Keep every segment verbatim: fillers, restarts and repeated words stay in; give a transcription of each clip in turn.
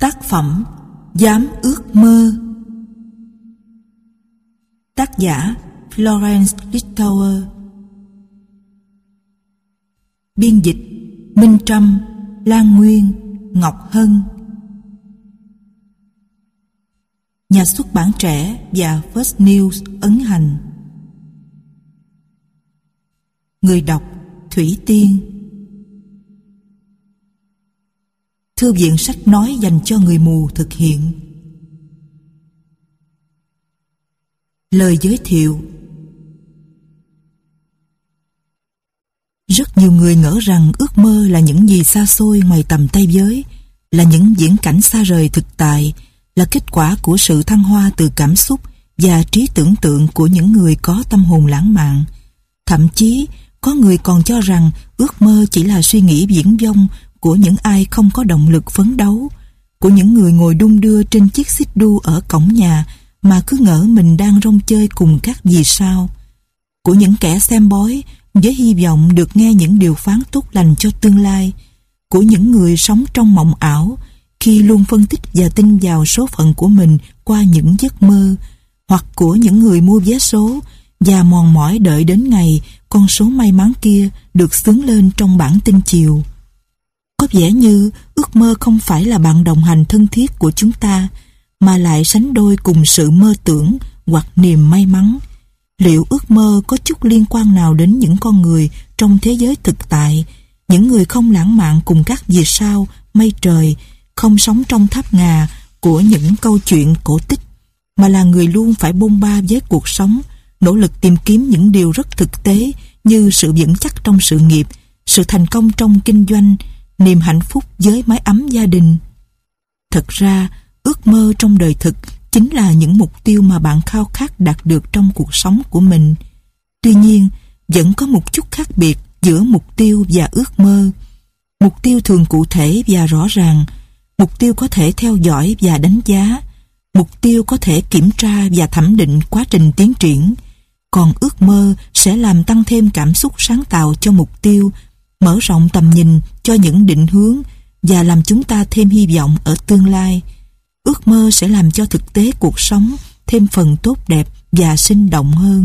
Tác phẩm Dám ước mơ. Tác giả Florence Littauer. Biên dịch Minh Trâm, Lan Nguyên, Ngọc Hân. Nhà xuất bản Trẻ và First News ấn hành. Người đọc Thủy Tiên. Thư viện sách nói dành cho người mù thực hiện. Lời giới thiệu. Rất nhiều người ngỡ rằng ước mơ là những gì xa xôi ngoài tầm tay giới, là những viễn cảnh xa rời thực tại, là kết quả của sự thăng hoa từ cảm xúc và trí tưởng tượng của những người có tâm hồn lãng mạn. Thậm chí, có người còn cho rằng ước mơ chỉ là suy nghĩ viển vông của những ai không có động lực phấn đấu, của những người ngồi đung đưa trên chiếc xích đu ở cổng nhà mà cứ ngỡ mình đang rong chơi cùng các vì sao, của những kẻ xem bói với hy vọng được nghe những điều phán tốt lành cho tương lai, của những người sống trong mộng ảo khi luôn phân tích và tin vào số phận của mình qua những giấc mơ, hoặc của những người mua vé số và mòn mỏi đợi đến ngày con số may mắn kia được xướng lên trong bản tin chiều. Có vẻ như ước mơ không phải là bạn đồng hành thân thiết của chúng ta, mà lại sánh đôi cùng sự mơ tưởng hoặc niềm may mắn. Liệu ước mơ có chút liên quan nào đến những con người trong thế giới thực tại, những người không lãng mạn cùng các vì sao, mây trời, không sống trong tháp ngà của những câu chuyện cổ tích, mà là người luôn phải bôn ba với cuộc sống, nỗ lực tìm kiếm những điều rất thực tế như sự vững chắc trong sự nghiệp, sự thành công trong kinh doanh, niềm hạnh phúc với mái ấm gia đình. Thật ra, ước mơ trong đời thực chính là những mục tiêu mà bạn khao khát đạt được trong cuộc sống của mình. Tuy nhiên, vẫn có một chút khác biệt giữa mục tiêu và ước mơ. Mục tiêu thường cụ thể và rõ ràng. Mục tiêu có thể theo dõi và đánh giá. Mục tiêu có thể kiểm tra và thẩm định quá trình tiến triển. Còn ước mơ sẽ làm tăng thêm cảm xúc sáng tạo cho mục tiêu, mở rộng tầm nhìn cho những định hướng và làm chúng ta thêm hy vọng ở tương lai. Ước mơ sẽ làm cho thực tế cuộc sống thêm phần tốt đẹp và sinh động hơn.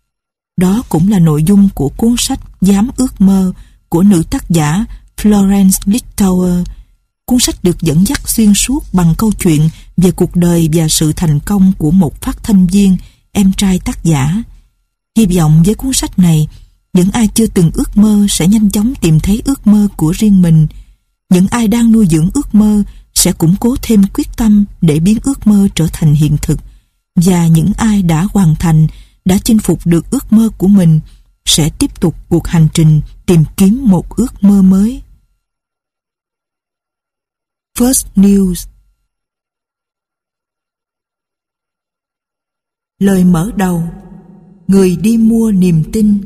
Đó cũng là nội dung của cuốn sách Dám ước mơ của nữ tác giả Florence Littauer. Cuốn sách được dẫn dắt xuyên suốt bằng câu chuyện về cuộc đời và sự thành công của một phát thanh viên, em trai tác giả. Hy vọng với cuốn sách này, những ai chưa từng ước mơ sẽ nhanh chóng tìm thấy ước mơ của riêng mình. Những ai đang nuôi dưỡng ước mơ sẽ củng cố thêm quyết tâm để biến ước mơ trở thành hiện thực. Và những ai đã hoàn thành, đã chinh phục được ước mơ của mình sẽ tiếp tục cuộc hành trình tìm kiếm một ước mơ mới. First News. Lời mở đầu. Người đi mua niềm tin.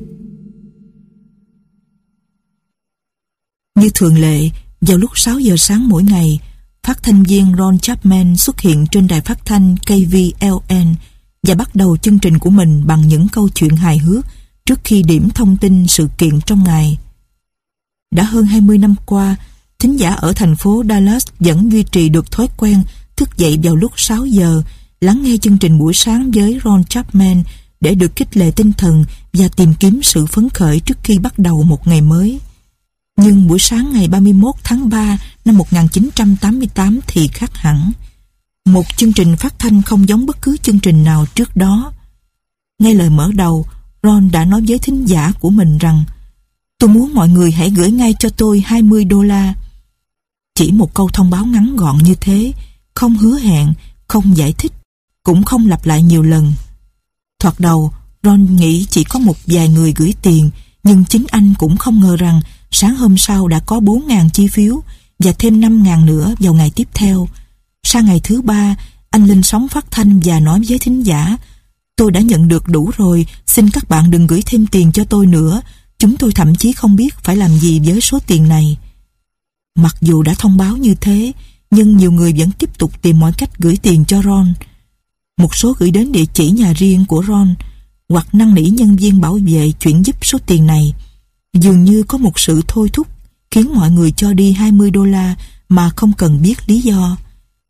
Như thường lệ, vào lúc sáu giờ sáng mỗi ngày, phát thanh viên Ron Chapman xuất hiện trên đài phát thanh K V L N và bắt đầu chương trình của mình bằng những câu chuyện hài hước trước khi điểm thông tin sự kiện trong ngày. Đã hơn hai mươi năm qua, thính giả ở thành phố Dallas vẫn duy trì được thói quen thức dậy vào lúc sáu giờ, lắng nghe chương trình buổi sáng với Ron Chapman để được khích lệ tinh thần và tìm kiếm sự phấn khởi trước khi bắt đầu một ngày mới. Nhưng buổi sáng ngày ba mươi mốt tháng ba năm một nghìn chín trăm tám mươi tám thì khác hẳn. Một chương trình phát thanh không giống bất cứ chương trình nào trước đó. Ngay lời mở đầu, Ron đã nói với thính giả của mình rằng: "Tôi muốn mọi người hãy gửi ngay cho tôi hai mươi đô la. Chỉ một câu thông báo ngắn gọn như thế, không hứa hẹn, không giải thích, cũng không lặp lại nhiều lần. Thoạt đầu, Ron nghĩ chỉ có một vài người gửi tiền, nhưng chính anh cũng không ngờ rằng sáng hôm sau đã có bốn nghìn chi phiếu và thêm năm nghìn nữa vào ngày tiếp theo. Sang ngày thứ ba, anh lên sóng phát thanh và nói với thính giả: "Tôi đã nhận được đủ rồi, xin các bạn đừng gửi thêm tiền cho tôi nữa. Chúng tôi thậm chí không biết phải làm gì với số tiền này." Mặc dù đã thông báo như thế, nhưng nhiều người vẫn tiếp tục tìm mọi cách gửi tiền cho Ron. Một số gửi đến địa chỉ nhà riêng của Ron, hoặc năn nỉ nhân viên bảo vệ chuyển giúp số tiền này. Dường như có một sự thôi thúc khiến mọi người cho đi hai mươi đô la mà không cần biết lý do.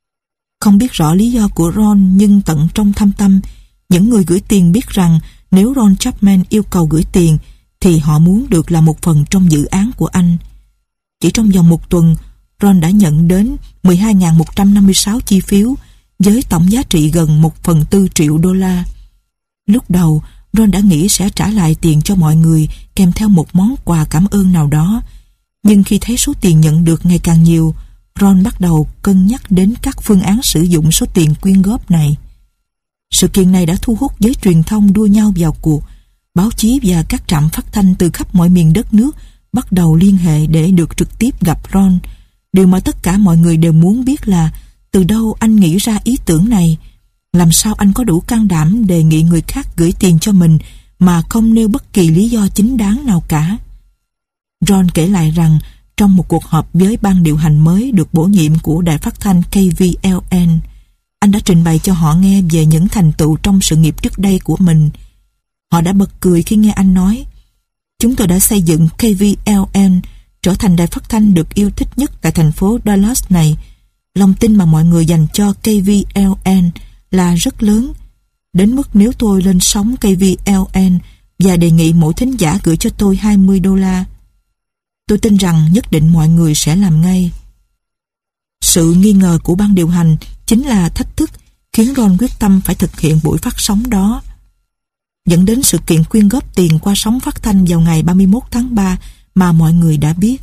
Không biết rõ lý do của Ron, nhưng tận trong thâm tâm, những người gửi tiền biết rằng nếu Ron Chapman yêu cầu gửi tiền thì họ muốn được là một phần trong dự án của anh. Chỉ trong vòng một tuần, Ron đã nhận đến mười hai nghìn một trăm năm mươi sáu chi phiếu với tổng giá trị gần một phần tư triệu đô la. Lúc đầu, Ron đã nghĩ sẽ trả lại tiền cho mọi người kèm theo một món quà cảm ơn nào đó. Nhưng khi thấy số tiền nhận được ngày càng nhiều, Ron bắt đầu cân nhắc đến các phương án sử dụng số tiền quyên góp này. Sự kiện này đã thu hút giới truyền thông đua nhau vào cuộc. Báo chí và các trạm phát thanh từ khắp mọi miền đất nước bắt đầu liên hệ để được trực tiếp gặp Ron. Điều mà tất cả mọi người đều muốn biết là từ đâu anh nghĩ ra ý tưởng này. Làm sao anh có đủ can đảm đề nghị người khác gửi tiền cho mình mà không nêu bất kỳ lý do chính đáng nào cả. Ron kể lại rằng trong một cuộc họp với ban điều hành mới được bổ nhiệm của đài phát thanh K V L N, anh đã trình bày cho họ nghe về những thành tựu trong sự nghiệp trước đây của mình. Họ đã bật cười khi nghe anh nói: "Chúng tôi đã xây dựng K V L N trở thành đài phát thanh được yêu thích nhất tại thành phố Dallas này. Lòng tin mà mọi người dành cho K V L N là rất lớn, đến mức nếu tôi lên sóng K V L N và đề nghị mỗi thính giả gửi cho tôi hai mươi đô la, tôi tin rằng nhất định mọi người sẽ làm ngay." Sự nghi ngờ của ban điều hành chính là thách thức khiến Ron quyết tâm phải thực hiện buổi phát sóng đó, dẫn đến sự kiện quyên góp tiền qua sóng phát thanh vào ngày ba mươi mốt tháng ba mà mọi người đã biết.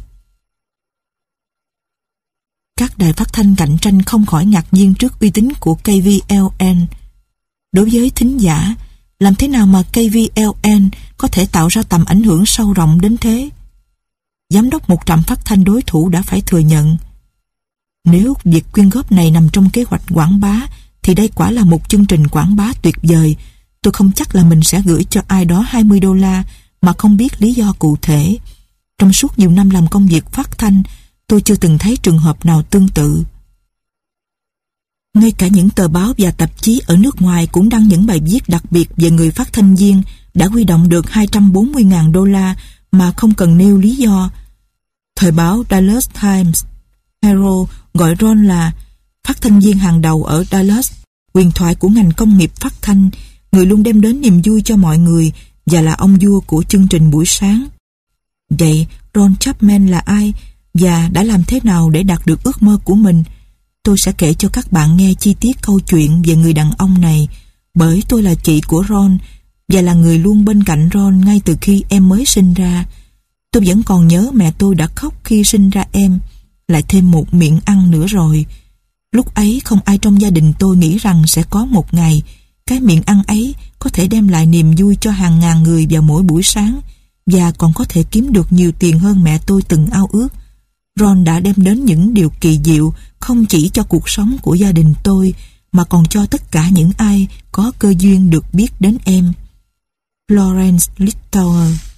Các đài phát thanh cạnh tranh không khỏi ngạc nhiên trước uy tín của K V L N. Đối với thính giả, làm thế nào mà K V L N có thể tạo ra tầm ảnh hưởng sâu rộng đến thế? Giám đốc một trạm phát thanh đối thủ đã phải thừa nhận: "Nếu việc quyên góp này nằm trong kế hoạch quảng bá thì đây quả là một chương trình quảng bá tuyệt vời. Tôi không chắc là mình sẽ gửi cho ai đó hai mươi đô la mà không biết lý do cụ thể. Trong suốt nhiều năm làm công việc phát thanh, tôi chưa từng thấy trường hợp nào tương tự." Ngay cả những tờ báo và tạp chí ở nước ngoài cũng đăng những bài viết đặc biệt về người phát thanh viên đã huy động được hai trăm bốn mươi nghìn đô la mà không cần nêu lý do. Thời báo Dallas Times Herald gọi Ron là phát thanh viên hàng đầu ở Dallas, huyền thoại của ngành công nghiệp phát thanh, người luôn đem đến niềm vui cho mọi người và là ông vua của chương trình buổi sáng. Vậy Ron Chapman là ai và đã làm thế nào để đạt được ước mơ của mình? Tôi sẽ kể cho các bạn nghe chi tiết câu chuyện về người đàn ông này, bởi tôi là chị của Ron và là người luôn bên cạnh Ron ngay từ khi em mới sinh ra. Tôi vẫn còn nhớ mẹ tôi đã khóc khi sinh ra em, lại thêm một miệng ăn nữa rồi. Lúc ấy không ai trong gia đình tôi nghĩ rằng sẽ có một ngày cái miệng ăn ấy có thể đem lại niềm vui cho hàng ngàn người vào mỗi buổi sáng và còn có thể kiếm được nhiều tiền hơn mẹ tôi từng ao ước. Ron đã đem đến những điều kỳ diệu không chỉ cho cuộc sống của gia đình tôi mà còn cho tất cả những ai có cơ duyên được biết đến em. Florence Littauer.